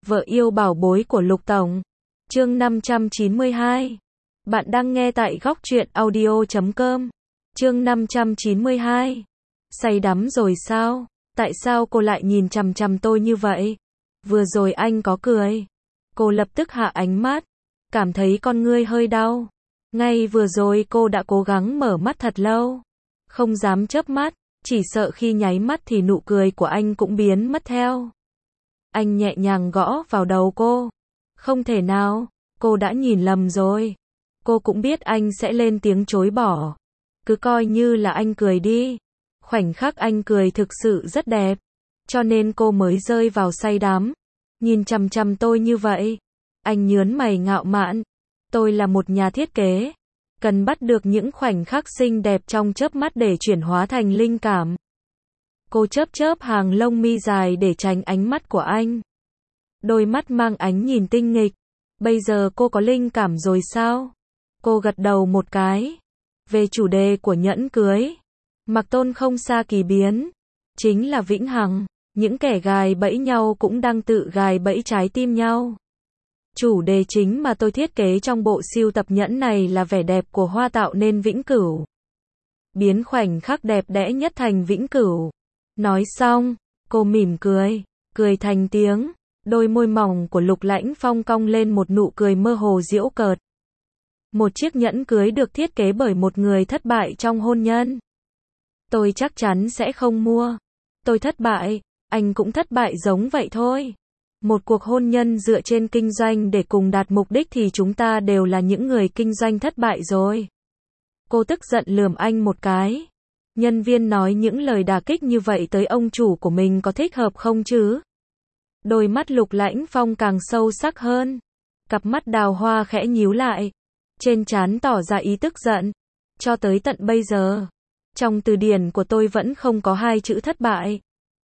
Vợ yêu bảo bối của Lục Tổng. Chương 592. Bạn đang nghe tại góc truyện audio.com. Chương 592. Say đắm rồi sao? Tại sao cô lại nhìn chằm chằm tôi như vậy? Vừa rồi anh có cười. Cô lập tức hạ ánh mắt, cảm thấy con ngươi hơi đau. Ngay vừa rồi cô đã cố gắng mở mắt thật lâu, không dám chớp mắt, chỉ sợ khi nháy mắt thì nụ cười của anh cũng biến mất theo. Anh nhẹ nhàng gõ vào đầu cô. Không thể nào, cô đã nhìn lầm rồi. Cô cũng biết anh sẽ lên tiếng chối bỏ. Cứ coi như là anh cười đi. Khoảnh khắc anh cười thực sự rất đẹp, cho nên cô mới rơi vào say đắm. Nhìn chằm chằm tôi như vậy. Anh nhướng mày ngạo mạn. Tôi là một nhà thiết kế, cần bắt được những khoảnh khắc xinh đẹp trong chớp mắt để chuyển hóa thành linh cảm. Cô chớp chớp hàng lông mi dài để tránh ánh mắt của anh. Đôi mắt mang ánh nhìn tinh nghịch. Bây giờ cô có linh cảm rồi sao? Cô gật đầu một cái. Về chủ đề của nhẫn cưới, Mặc Tôn không xa kỳ biến, chính là vĩnh hằng. Những kẻ gài bẫy nhau cũng đang tự gài bẫy trái tim nhau. Chủ đề chính mà tôi thiết kế trong bộ sưu tập nhẫn này là vẻ đẹp của hoa tạo nên vĩnh cửu. Biến khoảnh khắc đẹp đẽ nhất thành vĩnh cửu. Nói xong, cô mỉm cười, cười thành tiếng. Đôi môi mỏng của Lục Lãnh Phong cong lên một nụ cười mơ hồ giễu cợt. Một chiếc nhẫn cưới được thiết kế bởi một người thất bại trong hôn nhân. Tôi chắc chắn sẽ không mua. Tôi thất bại, anh cũng thất bại giống vậy thôi. Một cuộc hôn nhân dựa trên kinh doanh để cùng đạt mục đích thì chúng ta đều là những người kinh doanh thất bại rồi. Cô tức giận lườm anh một cái. Nhân viên nói những lời đả kích như vậy tới ông chủ của mình có thích hợp không chứ? Đôi mắt Lục Lãnh Phong càng sâu sắc hơn. Cặp mắt đào hoa khẽ nhíu lại. Trên trán tỏ ra ý tức giận. Cho tới tận bây giờ, trong từ điển của tôi vẫn không có hai chữ thất bại.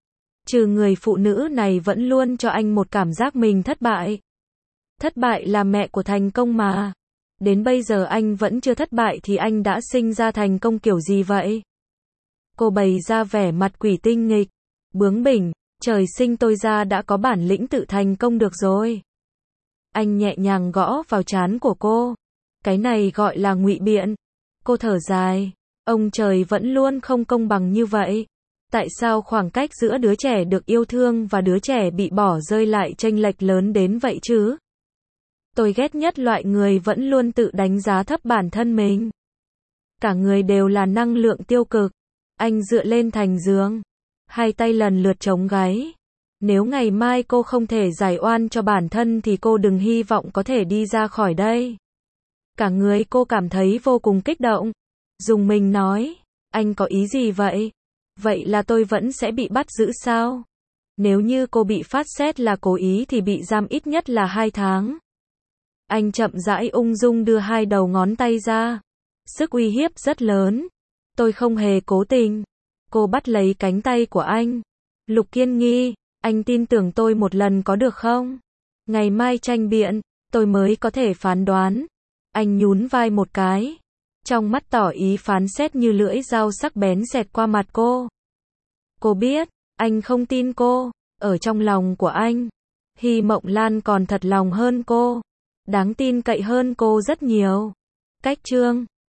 Trừ người phụ nữ này vẫn luôn cho anh một cảm giác mình thất bại. Thất bại là mẹ của thành công mà. Đến bây giờ anh vẫn chưa thất bại thì anh đã sinh ra thành công kiểu gì vậy? Cô bày ra vẻ mặt quỷ tinh nghịch, bướng bỉnh. Trời sinh tôi ra đã có bản lĩnh tự thành công được rồi. Anh nhẹ nhàng gõ vào trán của cô. Cái này gọi là ngụy biện. Cô thở dài. Ông trời vẫn luôn không công bằng như vậy. Tại sao khoảng cách giữa đứa trẻ được yêu thương và đứa trẻ bị bỏ rơi lại chênh lệch lớn đến vậy chứ? Tôi ghét nhất loại người vẫn luôn tự đánh giá thấp bản thân mình. Cả người đều là năng lượng tiêu cực. Anh dựa lên thành giường, hai tay lần lượt chống gáy. Nếu ngày mai cô không thể giải oan cho bản thân thì cô đừng hy vọng có thể đi ra khỏi đây. Cả người cô cảm thấy vô cùng kích động. Dùng mình nói, anh có ý gì vậy? Vậy là tôi vẫn sẽ bị bắt giữ sao? Nếu như cô bị phát xét là cố ý thì bị giam ít nhất là 2 tháng. Anh chậm rãi ung dung đưa hai đầu ngón tay ra. Sức uy hiếp rất lớn. Tôi không hề cố tình. Cô bắt lấy cánh tay của anh. Lục Kiên Nghi, anh tin tưởng tôi một lần có được không? Ngày mai tranh biện, tôi mới có thể phán đoán. Anh nhún vai một cái. Trong mắt tỏ ý phán xét như lưỡi dao sắc bén xẹt qua mặt cô. Cô biết, anh không tin cô. Ở trong lòng của anh, Hy Mộng Lan còn thật lòng hơn cô. Đáng tin cậy hơn cô rất nhiều. Cách chương